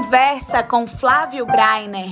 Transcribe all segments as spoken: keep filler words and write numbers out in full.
Conversa com Flávio Breiner.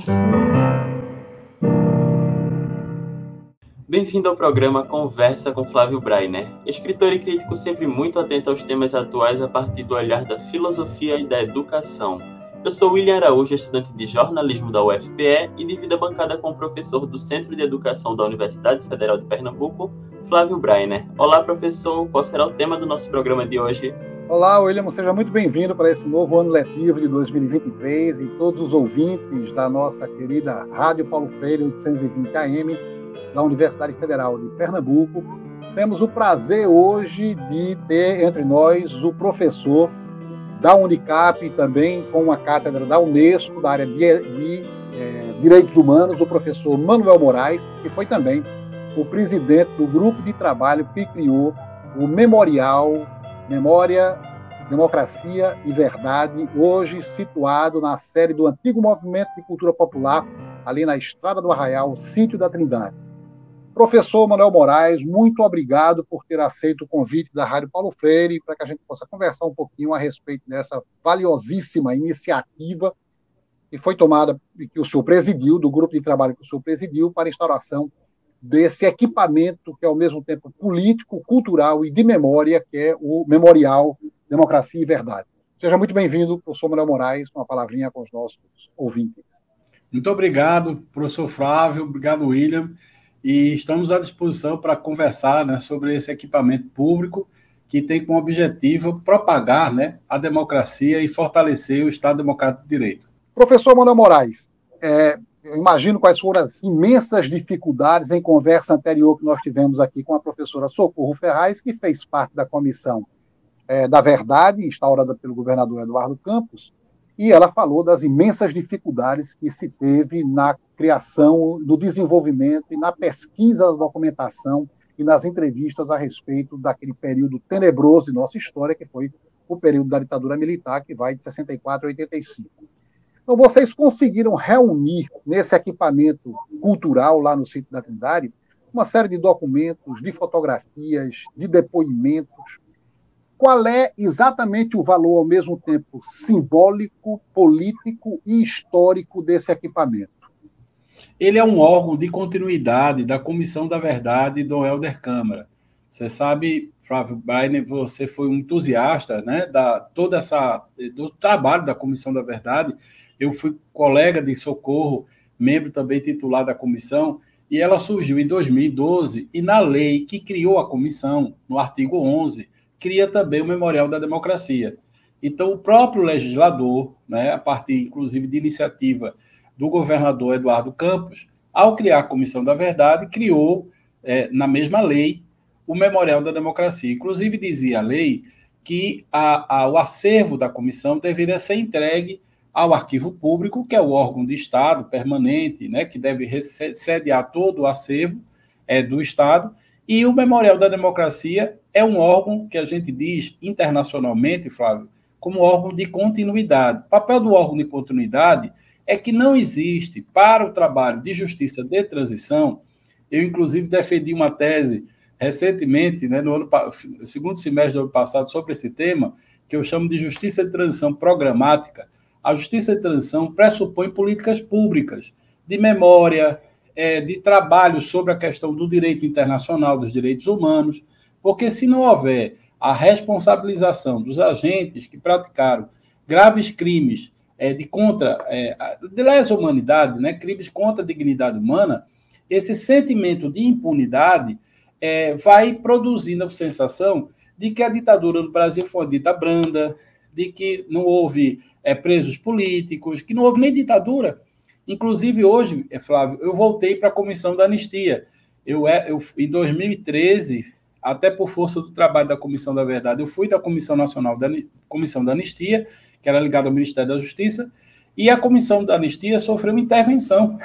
Bem-vindo ao programa Conversa com Flávio Breiner, escritor e crítico sempre muito atento aos temas atuais a partir do olhar da filosofia e da educação. Eu sou William Araújo, estudante de jornalismo da U F P E e divido a bancada com o professor do Centro de Educação da Universidade Federal de Pernambuco, Flávio Breiner. Olá, professor, qual será o tema do nosso programa de hoje? Olá, William, seja muito bem-vindo para esse novo ano letivo de dois mil e vinte e três e todos os ouvintes da nossa querida Rádio Paulo Freire oitocentos e vinte A M da Universidade Federal de Pernambuco. Temos o prazer hoje de ter entre nós o professor da Unicap, também com a cátedra da Unesco, da área de, de é, Direitos Humanos, o professor Manuel Moraes, que foi também o presidente do grupo de trabalho que criou o Memorial Memória, Democracia e Verdade, hoje situado na sede do antigo Movimento de Cultura Popular, ali na Estrada do Arraial, Sítio da Trindade. Professor Manuel Moraes, muito obrigado por ter aceito o convite da Rádio Paulo Freire para que a gente possa conversar um pouquinho a respeito dessa valiosíssima iniciativa que foi tomada, que o senhor presidiu, do grupo de trabalho que o senhor presidiu, para a instauração desse equipamento que é ao mesmo tempo político, cultural e de memória, que é o Memorial Democracia e Verdade. Seja muito bem-vindo, professor Manuel Moraes, uma palavrinha com os nossos ouvintes. Muito obrigado, professor Flávio, obrigado, William, e estamos à disposição para conversar, né, sobre esse equipamento público que tem como objetivo propagar, né, a democracia e fortalecer o Estado Democrático de Direito. Professor Manuel Moraes, é... eu imagino quais foram as imensas dificuldades em conversa anterior que nós tivemos aqui com a professora Socorro Ferraz, que fez parte da comissão é, da verdade, instaurada pelo governador Eduardo Campos, e ela falou das imensas dificuldades que se teve na criação, no desenvolvimento e na pesquisa da documentação e nas entrevistas a respeito daquele período tenebroso de nossa história, que foi o período da ditadura militar, que vai de sessenta e quatro a oitenta e cinco. Então, vocês conseguiram reunir nesse equipamento cultural lá no Sítio da Trindade uma série de documentos, de fotografias, de depoimentos. Qual é exatamente o valor, ao mesmo tempo, simbólico, político e histórico desse equipamento? Ele é um órgão de continuidade da Comissão da Verdade do Helder Câmara. Você sabe, Flávio Breiner, você foi um entusiasta, né, da, toda essa, do trabalho da Comissão da Verdade. Eu fui colega de Socorro, membro também titular da comissão, e ela surgiu em dois mil e doze, e na lei que criou a comissão, no artigo onze, cria também o Memorial da Democracia. Então, o próprio legislador, né, a partir, inclusive, de iniciativa do governador Eduardo Campos, ao criar a Comissão da Verdade, criou, é, na mesma lei, o Memorial da Democracia. Inclusive, dizia a lei que a, a, o acervo da comissão deveria ser entregue ao arquivo público, que é o órgão de Estado permanente, né, que deve sediar todo o acervo é, do Estado, e o Memorial da Democracia é um órgão que a gente diz internacionalmente, Flávio, como órgão de continuidade. O papel do órgão de continuidade é que não existe para o trabalho de justiça de transição. Eu, inclusive, defendi uma tese recentemente, né, no ano, segundo semestre do ano passado, sobre esse tema, que eu chamo de justiça de transição programática. A justiça de transição pressupõe políticas públicas de memória, é, de trabalho sobre a questão do direito internacional, dos direitos humanos, porque se não houver a responsabilização dos agentes que praticaram graves crimes é, de contra, é, de lesa humanidade, né, crimes contra a dignidade humana, esse sentimento de impunidade é, vai produzindo a sensação de que a ditadura no Brasil foi uma dita branda, de que não houve é, presos políticos, que não houve nem ditadura. Inclusive, hoje, Flávio, eu voltei para a Comissão da Anistia. Eu, eu, em dois mil e treze, até por força do trabalho da Comissão da Verdade, eu fui da Comissão Nacional da Comissão da Anistia, que era ligada ao Ministério da Justiça, e a Comissão da Anistia sofreu uma intervenção.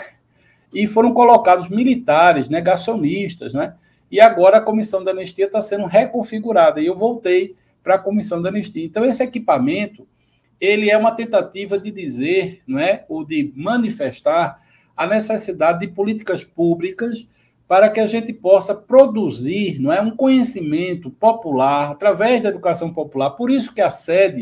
E foram colocados militares, negacionistas, né? E agora a Comissão da Anistia está sendo reconfigurada, e eu voltei para a Comissão da Anistia. Então, esse equipamento, ele é uma tentativa de dizer, não é, ou de manifestar a necessidade de políticas públicas para que a gente possa produzir, não é, um conhecimento popular através da educação popular. Por isso que a sede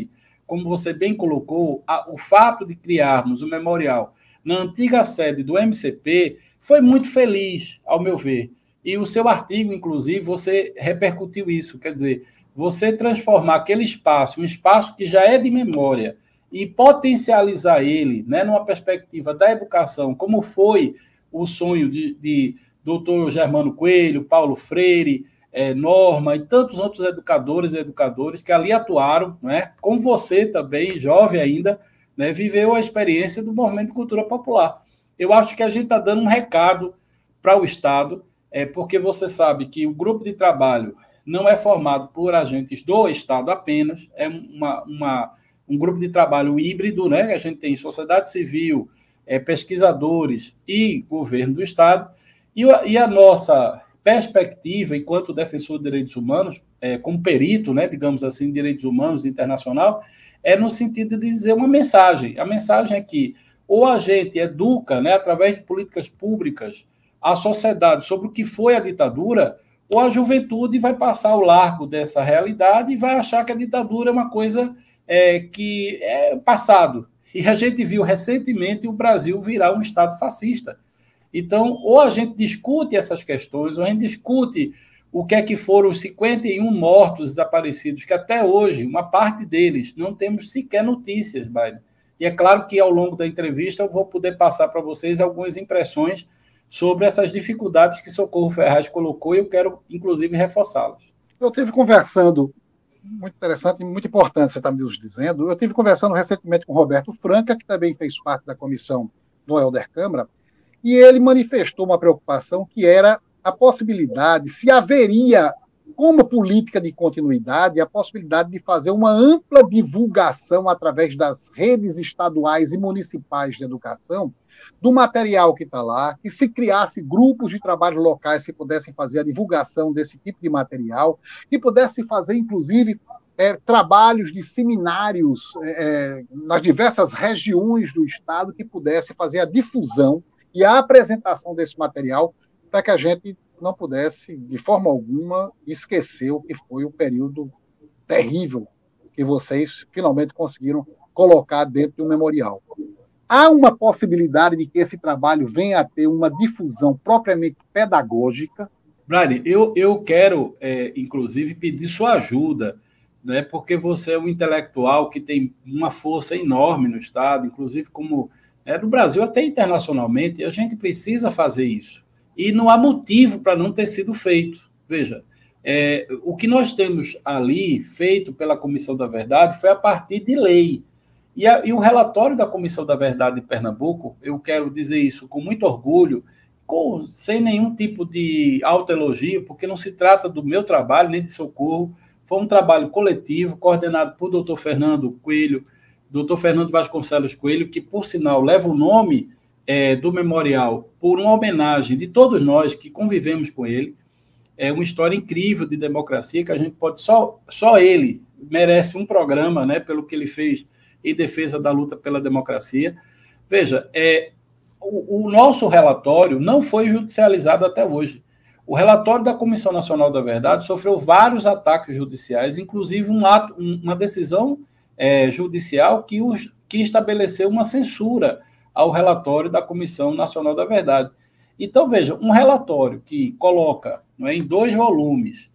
como você bem colocou, a, o fato de criarmos o memorial na antiga sede do M C P foi muito feliz, ao meu ver. E o seu artigo, inclusive, você repercutiu isso. Quer dizer, você transformar aquele espaço, um espaço que já é de memória, e potencializar ele, né, numa perspectiva da educação, como foi o sonho de, de doutor Germano Coelho, Paulo Freire, é, Norma e tantos outros educadores e educadores que ali atuaram, né, como você também, jovem ainda, né, viveu a experiência do movimento de cultura popular. Eu acho que a gente está dando um recado para o Estado, é, porque você sabe que o grupo de trabalho não é formado por agentes do Estado apenas, é uma, uma, um grupo de trabalho híbrido, né? A gente tem sociedade civil, é, pesquisadores e governo do Estado, e, e a nossa perspectiva, enquanto defensor de direitos humanos, é, como perito, né, digamos assim, direitos humanos internacional, é no sentido de dizer uma mensagem. A mensagem é que ou a gente educa, né, através de políticas públicas, a sociedade sobre o que foi a ditadura, ou a juventude vai passar ao largo dessa realidade e vai achar que a ditadura é uma coisa é, que é passado. E a gente viu recentemente o Brasil virar um Estado fascista. Então, ou a gente discute essas questões, ou a gente discute o que é que foram os cinquenta e um mortos desaparecidos, que até hoje, uma parte deles, não temos sequer notícias, Baile. E é claro que ao longo da entrevista eu vou poder passar para vocês algumas impressões sobre essas dificuldades que Socorro Ferraz colocou, e eu quero, inclusive, reforçá-las. Eu estive conversando, muito interessante e muito importante, você está me dizendo, eu estive conversando recentemente com Roberto Franca, que também fez parte da comissão do Helder Câmara, e ele manifestou uma preocupação que era a possibilidade, se haveria, como política de continuidade, a possibilidade de fazer uma ampla divulgação através das redes estaduais e municipais de educação do material que está lá, que se criasse grupos de trabalho locais que pudessem fazer a divulgação desse tipo de material, que pudessem fazer, inclusive, é, trabalhos de seminários é, nas diversas regiões do Estado que pudessem fazer a difusão e a apresentação desse material para que a gente não pudesse, de forma alguma, esquecer o que foi o período terrível que vocês finalmente conseguiram colocar dentro de um memorial. Há uma possibilidade de que esse trabalho venha a ter uma difusão propriamente pedagógica? Brian, eu, eu quero, é, inclusive, pedir sua ajuda, né, porque você é um intelectual que tem uma força enorme no Estado, inclusive como é, no Brasil, até internacionalmente, e a gente precisa fazer isso. E não há motivo para não ter sido feito. Veja, é, o que nós temos ali feito pela Comissão da Verdade foi a partir de lei. E, a, e o relatório da Comissão da Verdade de Pernambuco, eu quero dizer isso com muito orgulho, com, sem nenhum tipo de autoelogio, porque não se trata do meu trabalho, nem de Socorro, foi um trabalho coletivo, coordenado por doutor Fernando Coelho, doutor Fernando Vasconcelos Coelho, que, por sinal, leva o nome é, do memorial por uma homenagem de todos nós que convivemos com ele. É uma história incrível de democracia que a gente pode... Só, só ele merece um programa, né, pelo que ele fez em defesa da luta pela democracia. Veja, é, o, o nosso relatório não foi judicializado até hoje. O relatório da Comissão Nacional da Verdade sofreu vários ataques judiciais, inclusive um ato, uma decisão é, judicial que, os, que estabeleceu uma censura ao relatório da Comissão Nacional da Verdade. Então, veja, um relatório que coloca, não é, em dois volumes,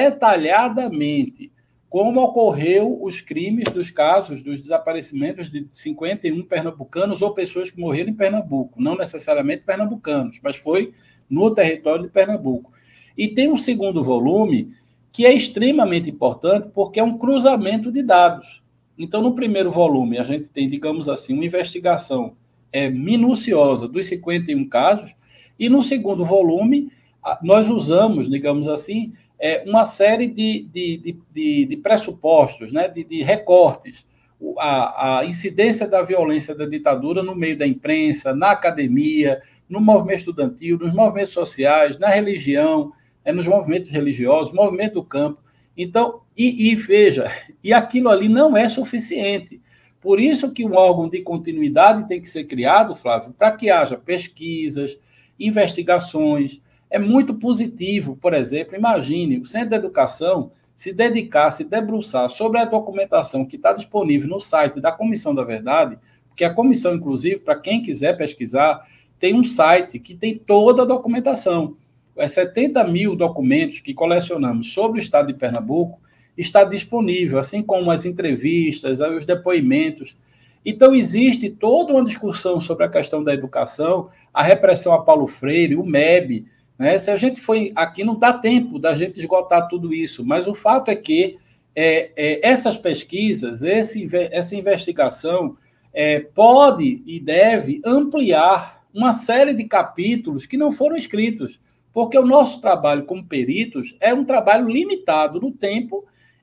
detalhadamente, como ocorreu os crimes dos casos dos desaparecimentos de cinquenta e um pernambucanos ou pessoas que morreram em Pernambuco, não necessariamente pernambucanos, mas foi no território de Pernambuco. E tem um segundo volume que é extremamente importante porque é um cruzamento de dados. Então, no primeiro volume, a gente tem, digamos assim, uma investigação é, minuciosa dos cinquenta e um casos, e no segundo volume, nós usamos, digamos assim, é, uma série de, de, de, de pressupostos, né, de, de recortes, a, a incidência da violência da ditadura no meio da imprensa, na academia, no movimento estudantil, nos movimentos sociais, na religião, é, nos movimentos religiosos, movimento do campo. Então, e, e veja, e aquilo ali não é suficiente. Por isso que um órgão de continuidade tem que ser criado, Flávio, para que haja pesquisas, investigações. É muito positivo, por exemplo, imagine, o Centro de Educação se dedicar, se debruçar sobre a documentação que está disponível no site da Comissão da Verdade, porque a comissão, inclusive, para quem quiser pesquisar, tem um site que tem toda a documentação. Os setenta mil documentos que colecionamos sobre o Estado de Pernambuco está disponível, assim como as entrevistas, os depoimentos. Então, existe toda uma discussão sobre a questão da educação, a repressão a Paulo Freire, o M E B, né? Se a gente foi aqui, não dá tempo da gente esgotar tudo isso, mas o fato é que é, é, essas pesquisas, esse, essa investigação é, pode e deve ampliar uma série de capítulos que não foram escritos, porque o nosso trabalho como peritos é um trabalho limitado no tempo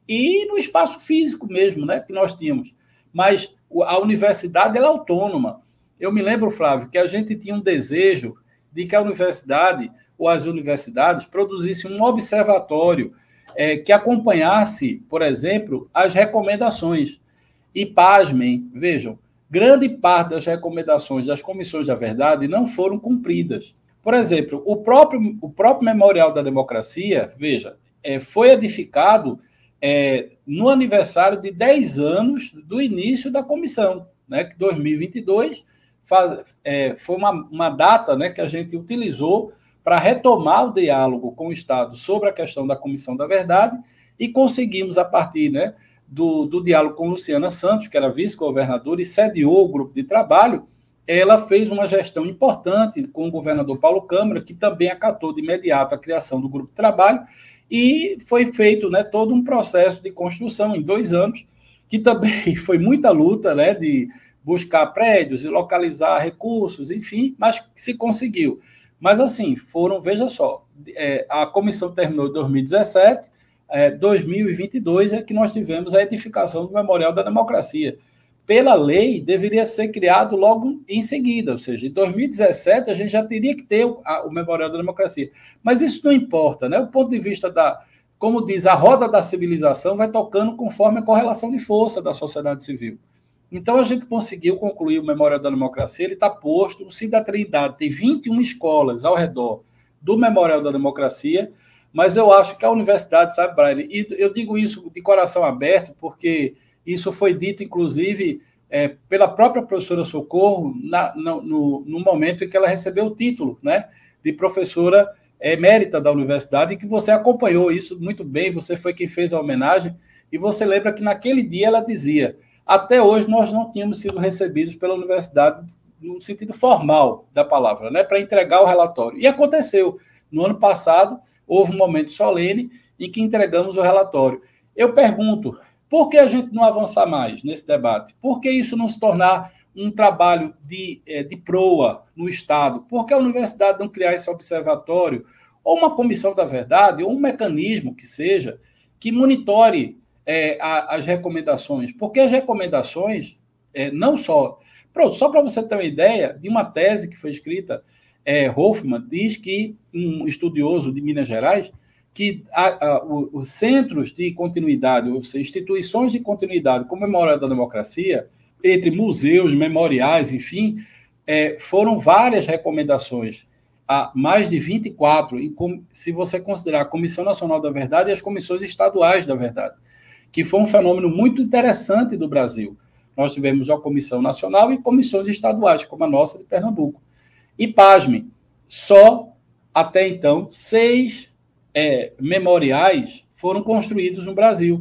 e no espaço físico mesmo, né, que nós tínhamos. Mas a universidade ela é autônoma. Eu me lembro, Flávio, que a gente tinha um desejo de que a universidade ou as universidades produzissem um observatório é, que acompanhasse, por exemplo, as recomendações. E, pasmem, vejam, grande parte das recomendações das comissões da verdade não foram cumpridas. Por exemplo, o próprio, o próprio Memorial da Democracia, veja, é, foi edificado é, no aniversário de dez anos do início da comissão, né, que dois mil e vinte e dois faz, é, foi uma, uma data, né, que a gente utilizou para retomar o diálogo com o Estado sobre a questão da Comissão da Verdade e conseguimos, a partir, né, do, do diálogo com Luciana Santos, que era vice-governadora e sediou o grupo de trabalho, ela fez uma gestão importante com o governador Paulo Câmara, que também acatou de imediato a criação do grupo de trabalho, e foi feito, né, todo um processo de construção em dois anos, que também foi muita luta, né, de buscar prédios e localizar recursos, enfim, mas se conseguiu. Mas, assim, foram, veja só, é, a comissão terminou em dois mil e dezessete, é, dois mil e vinte e dois é que nós tivemos a edificação do Memorial da Democracia. Pela lei, deveria ser criado logo em seguida, ou seja, em dois mil e dezessete a gente já teria que ter o, a, o Memorial da Democracia. Mas isso não importa, né? O ponto de vista da, como diz, a roda da civilização vai tocando conforme a correlação de força da sociedade civil. Então, a gente conseguiu concluir o Memorial da Democracia, ele está posto, o Cida Trindade tem vinte e uma escolas ao redor do Memorial da Democracia, mas eu acho que a universidade, sabe, Brian, e eu digo isso de coração aberto, porque isso foi dito, inclusive, é, pela própria professora Socorro, na, no, no, no momento em que ela recebeu o título, né, de professora emérita da universidade, e que você acompanhou isso muito bem, você foi quem fez a homenagem, e você lembra que naquele dia ela dizia: até hoje nós não tínhamos sido recebidos pela universidade no sentido formal da palavra, né, para entregar o relatório. E aconteceu. No ano passado, houve um momento solene em que entregamos o relatório. Eu pergunto, por que a gente não avançar mais nesse debate? Por que isso não se tornar um trabalho de, de proa no Estado? Por que a universidade não criar esse observatório, ou uma comissão da verdade, ou um mecanismo que seja, que monitore É, a, as recomendações, porque as recomendações, é, não só... Pronto, só para você ter uma ideia de uma tese que foi escrita, é, Hoffman diz que, um estudioso de Minas Gerais, que a, a, o, os centros de continuidade, ou seja, instituições de continuidade, como o Memorial da Democracia, entre museus, memoriais, enfim, é, foram várias recomendações, a mais de vinte e quatro, e com, se você considerar a Comissão Nacional da Verdade e as comissões estaduais da verdade, que foi um fenômeno muito interessante do Brasil. Nós tivemos uma comissão nacional e comissões estaduais, como a nossa de Pernambuco. E, pasmem, só até então, seis é, memoriais foram construídos no Brasil,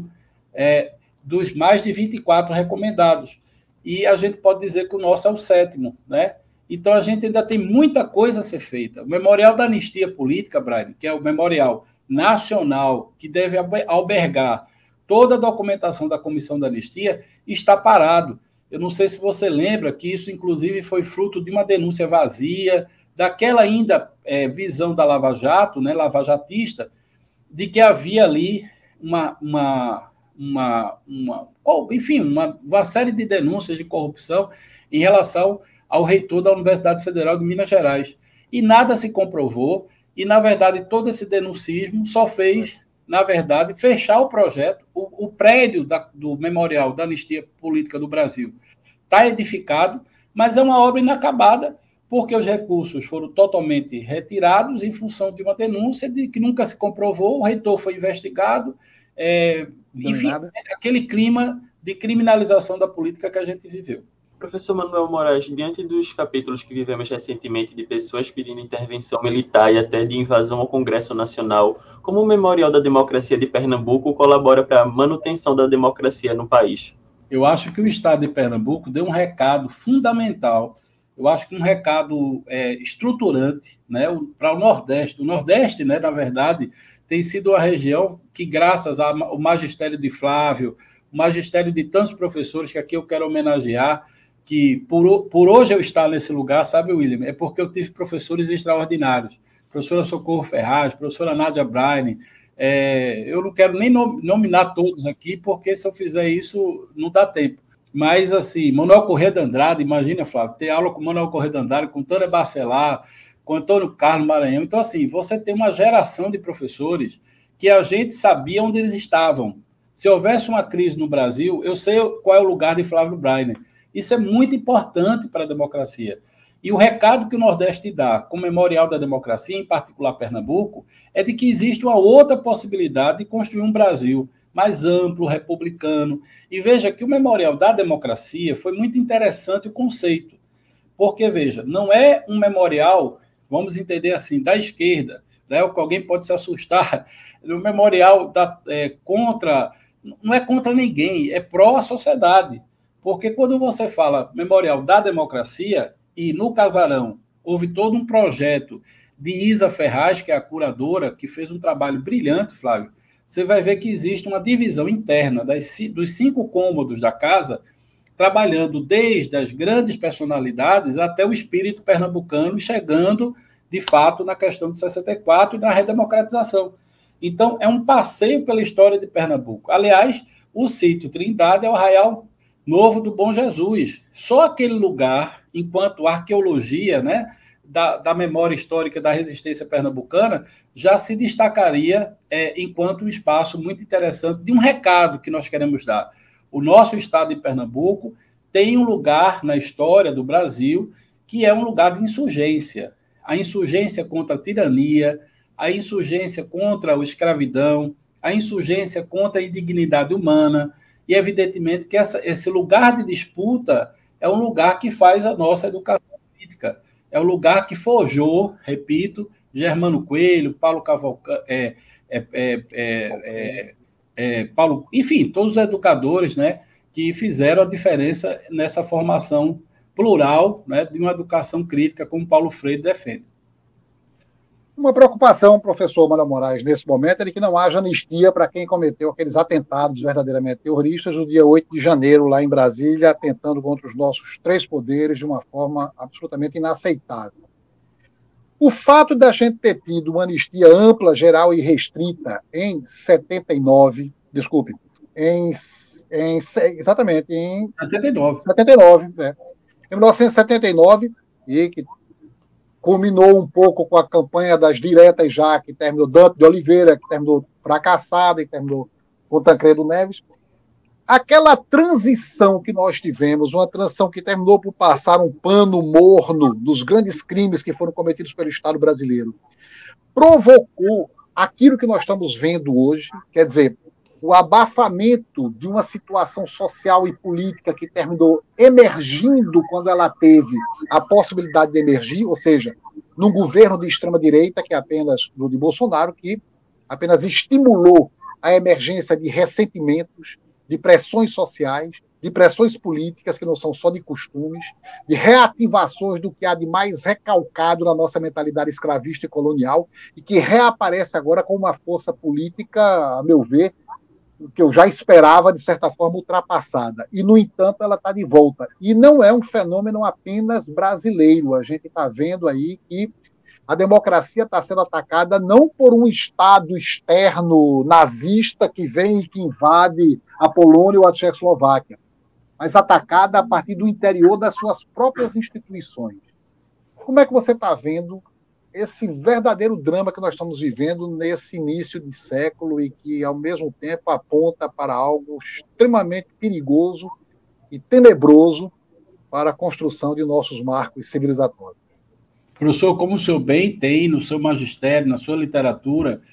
é, dos mais de vinte e quatro recomendados. E a gente pode dizer que o nosso é o sétimo, né? Então, a gente ainda tem muita coisa a ser feita. O Memorial da Anistia Política, Brian, que é o memorial nacional, que deve albergar toda a documentação da Comissão da Anistia, está parado. Eu não sei se você lembra que isso, inclusive, foi fruto de uma denúncia vazia, daquela ainda é, visão da Lava Jato, né, lavajatista, de que havia ali uma, uma, uma, uma enfim, uma, uma série de denúncias de corrupção em relação ao reitor da Universidade Federal de Minas Gerais. E nada se comprovou, e, na verdade, todo esse denuncismo só fez, na verdade, fechar o projeto. O, o prédio da, do Memorial da Anistia Política do Brasil está edificado, mas é uma obra inacabada, porque os recursos foram totalmente retirados em função de uma denúncia de que nunca se comprovou, o reitor foi investigado, é, enfim, é aquele clima de criminalização da política que a gente viveu. Professor Manuel Moraes, diante dos capítulos que vivemos recentemente de pessoas pedindo intervenção militar e até de invasão ao Congresso Nacional, como o Memorial da Democracia de Pernambuco colabora para a manutenção da democracia no país? Eu acho que o Estado de Pernambuco deu um recado fundamental, eu acho que um recado é, estruturante, né, para o Nordeste. O Nordeste, né, na verdade, tem sido a região que, graças ao magistério de Flávio, o magistério de tantos professores, que aqui eu quero homenagear, que por, por hoje eu estar nesse lugar, sabe, William, é porque eu tive professores extraordinários. Professora Socorro Ferraz, professora Nádia Braine, é, eu não quero nem nominar todos aqui, porque se eu fizer isso, não dá tempo. Mas, assim, Manuel Corrêa de Andrade, imagina, Flávio, ter aula com Manuel Corrêa de Andrade, com Tânia Bacelar, com Antônio Carlos Maranhão. Então, assim, você tem uma geração de professores que a gente sabia onde eles estavam. Se houvesse uma crise no Brasil, eu sei qual é o lugar de Flávio Braine. Isso é muito importante para a democracia. E o recado que o Nordeste dá, com o Memorial da Democracia, em particular Pernambuco, é de que existe uma outra possibilidade de construir um Brasil mais amplo, republicano. E veja que o Memorial da Democracia foi muito interessante o conceito. Porque, veja, não é um memorial, vamos entender assim, da esquerda, né, o que alguém pode se assustar, o memorial da, é, contra, não é contra ninguém, é pró a sociedade. Porque quando você fala Memorial da Democracia, e no Casarão houve todo um projeto de Isa Ferraz, que é a curadora, que fez um trabalho brilhante, Flávio, você vai ver que existe uma divisão interna das, dos cinco cômodos da casa, trabalhando desde as grandes personalidades até o espírito pernambucano, chegando, de fato, na questão de sessenta e quatro e na redemocratização. Então, é um passeio pela história de Pernambuco. Aliás, o sítio Trindade é o Arraial Novo do Bom Jesus. Só aquele lugar, enquanto arqueologia, né, da, da memória histórica da resistência pernambucana, já se destacaria é, enquanto um espaço muito interessante de um recado que nós queremos dar. O nosso estado de Pernambuco tem um lugar na história do Brasil que é um lugar de insurgência. A insurgência contra a tirania, a insurgência contra a escravidão, a insurgência contra a indignidade humana. E, evidentemente, que essa, esse lugar de disputa é um lugar que faz a nossa educação política. É o lugar que forjou, repito, Germano Coelho, Paulo Cavalcante, é, é, é, é, é, Paulo, enfim, todos os educadores, né, que fizeram a diferença nessa formação plural, né, de uma educação crítica, como Paulo Freire defende. Uma preocupação, professor Manuel Moraes, nesse momento, é de que não haja anistia para quem cometeu aqueles atentados verdadeiramente terroristas no dia oito de janeiro, lá em Brasília, atentando contra os nossos três poderes de uma forma absolutamente inaceitável. O fato da gente ter tido uma anistia ampla, geral e restrita em setenta e nove, desculpe, em, em exatamente em setenta e nove, setenta e nove, é, em mil novecentos e setenta e nove, e que culminou um pouco com a campanha das diretas já, que terminou Dante de Oliveira, que terminou fracassada e terminou com Tancredo Neves. Aquela transição que nós tivemos, uma transição que terminou por passar um pano morno dos grandes crimes que foram cometidos pelo Estado brasileiro, provocou aquilo que nós estamos vendo hoje, quer dizer, o abafamento de uma situação social e política que terminou emergindo quando ela teve a possibilidade de emergir, ou seja, num governo de extrema-direita, que é apenas do de Bolsonaro, que apenas estimulou a emergência de ressentimentos, de pressões sociais, de pressões políticas, que não são só de costumes, de reativações do que há de mais recalcado na nossa mentalidade escravista e colonial, e que reaparece agora com uma força política, a meu ver, que eu já esperava, de certa forma, ultrapassada. E, no entanto, ela está de volta. E não é um fenômeno apenas brasileiro. A gente está vendo aí que a democracia está sendo atacada não por um Estado externo nazista que vem e que invade a Polônia ou a Tchecoslováquia, mas atacada a partir do interior das suas próprias instituições. Como é que você está vendo esse verdadeiro drama que nós estamos vivendo nesse início de século e que, ao mesmo tempo, aponta para algo extremamente perigoso e tenebroso para a construção de nossos marcos civilizatórios? Professor, como o senhor bem tem no seu magistério, na sua literatura,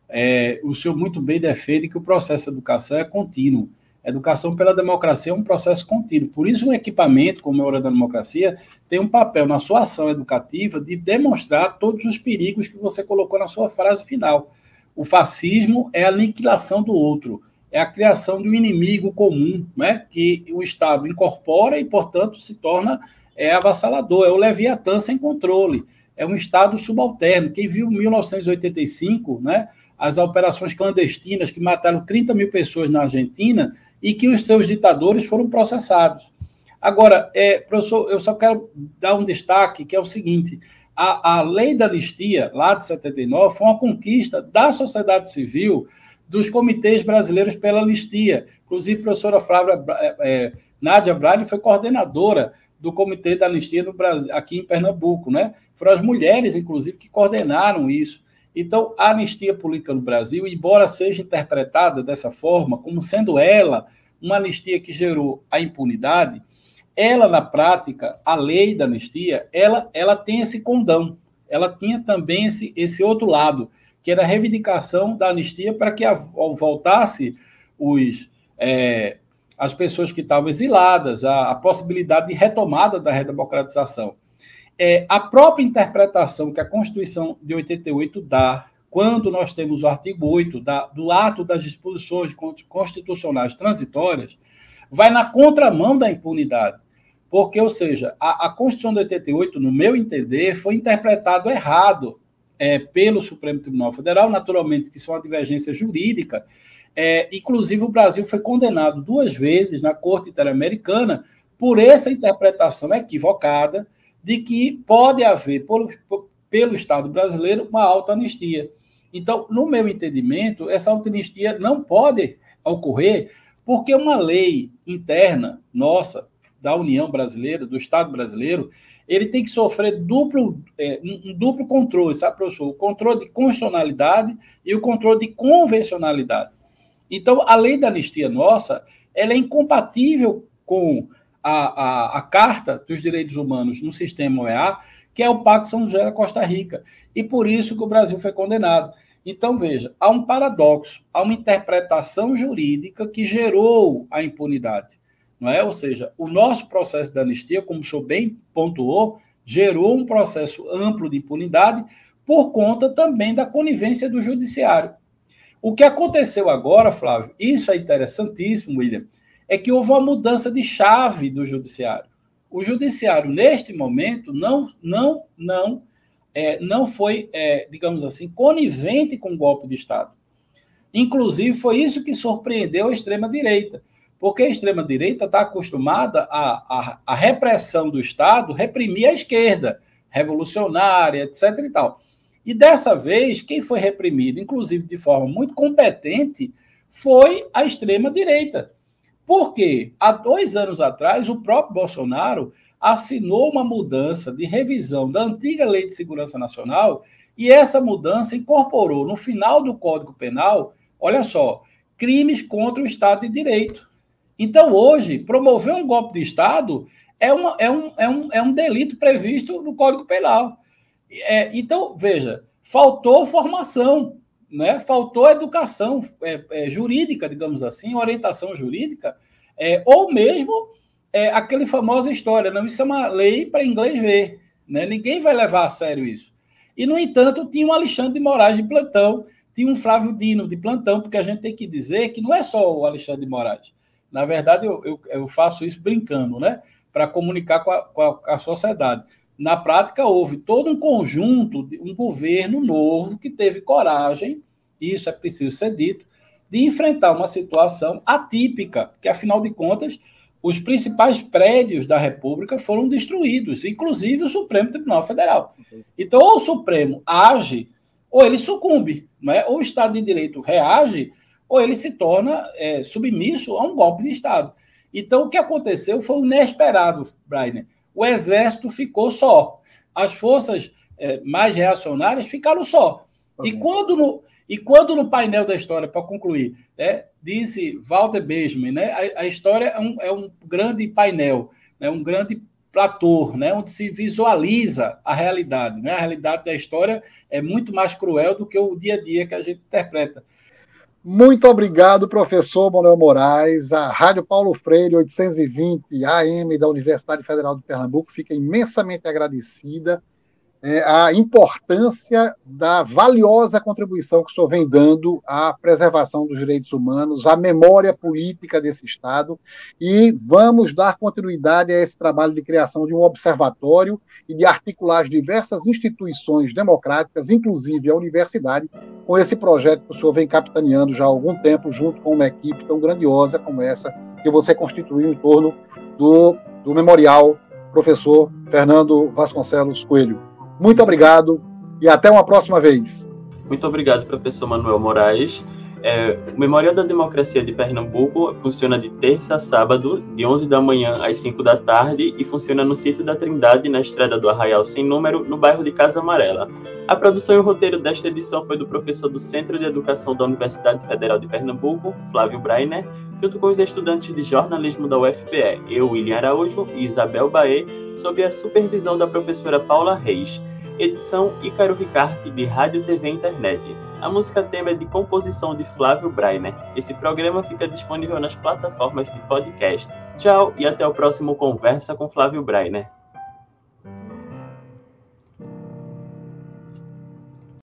é, o senhor muito bem defende que o processo de educação é contínuo. Educação pela democracia é um processo contínuo. Por isso, um equipamento como a Hora da Democracia tem um papel na sua ação educativa de demonstrar todos os perigos que você colocou na sua frase final. O fascismo é a aniquilação do outro, é a criação de um inimigo comum, né, que o Estado incorpora e, portanto, se torna é, avassalador. É o Leviatã sem controle, é um Estado subalterno. Quem viu em mil novecentos e oitenta e cinco, né, as operações clandestinas que mataram trinta mil pessoas na Argentina e que os seus ditadores foram processados. Agora, é, professor, eu só quero dar um destaque, que é o seguinte: a, a lei da anistia, lá de setenta e nove, foi uma conquista da sociedade civil, dos comitês brasileiros pela anistia. Inclusive, a professora Flávia é, Nádia Braille foi coordenadora do Comitê da Anistia no Brasil, aqui em Pernambuco, né? Foram as mulheres, inclusive, que coordenaram isso. Então, a anistia política no Brasil, embora seja interpretada dessa forma, como sendo ela uma anistia que gerou a impunidade, ela, na prática, a lei da anistia, ela, ela tem esse condão, ela tinha também esse, esse outro lado, que era a reivindicação da anistia para que ao voltasse os, é, as pessoas que estavam exiladas, a, a possibilidade de retomada da redemocratização. É, a própria interpretação que a Constituição de oitenta e oito dá, quando nós temos o artigo oito da, do ato das disposições constitucionais transitórias, vai na contramão da impunidade. Porque, ou seja, a, a Constituição de oitenta e oito, no meu entender, foi interpretado errado é, pelo Supremo Tribunal Federal, naturalmente que isso é uma divergência jurídica. É, inclusive, o Brasil foi condenado duas vezes na Corte Interamericana por essa interpretação equivocada de que pode haver, por, por, pelo Estado brasileiro, uma autoanistia. Então, no meu entendimento, essa autoanistia não pode ocorrer porque uma lei interna nossa, da União Brasileira, do Estado brasileiro, ele tem que sofrer duplo, é, um duplo controle, sabe, professor? O controle de constitucionalidade e o controle de convencionalidade. Então, a lei da anistia nossa, ela é incompatível com A, a, a Carta dos Direitos Humanos no sistema O E A, que é o Pacto São José da Costa Rica, e por isso que o Brasil foi condenado. Então, veja, há um paradoxo, há uma interpretação jurídica que gerou a impunidade, não é? Ou seja, o nosso processo de anistia, como o senhor bem pontuou, gerou um processo amplo de impunidade por conta também da conivência do judiciário. O que aconteceu agora, Flávio, isso é interessantíssimo, William, é que houve uma mudança de chave do judiciário. O judiciário, neste momento, não, não, não, é, não foi, é, digamos assim, conivente com o golpe de Estado. Inclusive, foi isso que surpreendeu a extrema-direita, porque a extrema-direita está acostumada a, a, a repressão do Estado, reprimir a esquerda, revolucionária, etc e tal. E dessa vez, quem foi reprimido, inclusive de forma muito competente, foi a extrema-direita. Porque, há dois anos atrás, o próprio Bolsonaro assinou uma mudança de revisão da antiga Lei de Segurança Nacional e essa mudança incorporou, no final do Código Penal, olha só, crimes contra o Estado de Direito. Então, hoje, promover um golpe de Estado é, uma, é, um, é, um, é um delito previsto no Código Penal. É, então, veja, faltou formação, né? Faltou educação é, é, jurídica, digamos assim, orientação jurídica, é, ou mesmo é, aquele famosa história, não, isso é uma lei para inglês ver, né? Ninguém vai levar a sério isso. E, no entanto, tinha um Alexandre de Moraes de plantão, tinha um Flávio Dino de plantão, porque a gente tem que dizer que não é só o Alexandre de Moraes. Na verdade, eu, eu, eu faço isso brincando, né? Para comunicar com a, com, a, com a sociedade. Na prática, houve todo um conjunto, de um governo novo que teve coragem, e isso é preciso ser dito, de enfrentar uma situação atípica, que, afinal de contas, os principais prédios da República foram destruídos, inclusive o Supremo Tribunal Federal. Então, ou o Supremo age, ou ele sucumbe, não é? Ou o Estado de Direito reage, ou ele se torna é, submisso a um golpe de Estado. Então, o que aconteceu foi o inesperado, Brainer. O Exército ficou só. As forças é, mais reacionárias ficaram só. E quando, no, e quando no painel da história, para concluir, né, disse Walter Benjamin, né, a, a história é um, é um grande painel, né, um grande platô, né, onde se visualiza a realidade. Né? A realidade da história é muito mais cruel do que o dia a dia que a gente interpreta. Muito obrigado, professor Manuel Moraes. A Rádio Paulo Freire oitocentos e vinte A M da Universidade Federal de Pernambuco fica imensamente agradecida. É, a importância da valiosa contribuição que o senhor vem dando à preservação dos direitos humanos, à memória política desse Estado, e vamos dar continuidade a esse trabalho de criação de um observatório e de articular as diversas instituições democráticas, inclusive a universidade, com esse projeto que o senhor vem capitaneando já há algum tempo, junto com uma equipe tão grandiosa como essa que você constituiu em torno do, do memorial professor Fernando Vasconcelos Coelho. Muito obrigado e até uma próxima vez. Muito obrigado, professor Manuel Moraes. É, o Memorial da Democracia de Pernambuco funciona de terça a sábado, de onze da manhã às cinco da tarde, e funciona no Sítio da Trindade, na Estrada do Arraial Sem Número, no bairro de Casa Amarela. A produção e o roteiro desta edição foi do professor do Centro de Educação da Universidade Federal de Pernambuco, Flávio Breiner, junto com os estudantes de jornalismo da U F P E, eu, William Araújo e Isabel Baê, sob a supervisão da professora Paula Reis. Edição Ícaro Ricarte, de Rádio, T V e Internet. A música tema é de composição de Flávio Breiner. Esse programa fica disponível nas plataformas de podcast. Tchau e até o próximo Conversa com Flávio Breiner.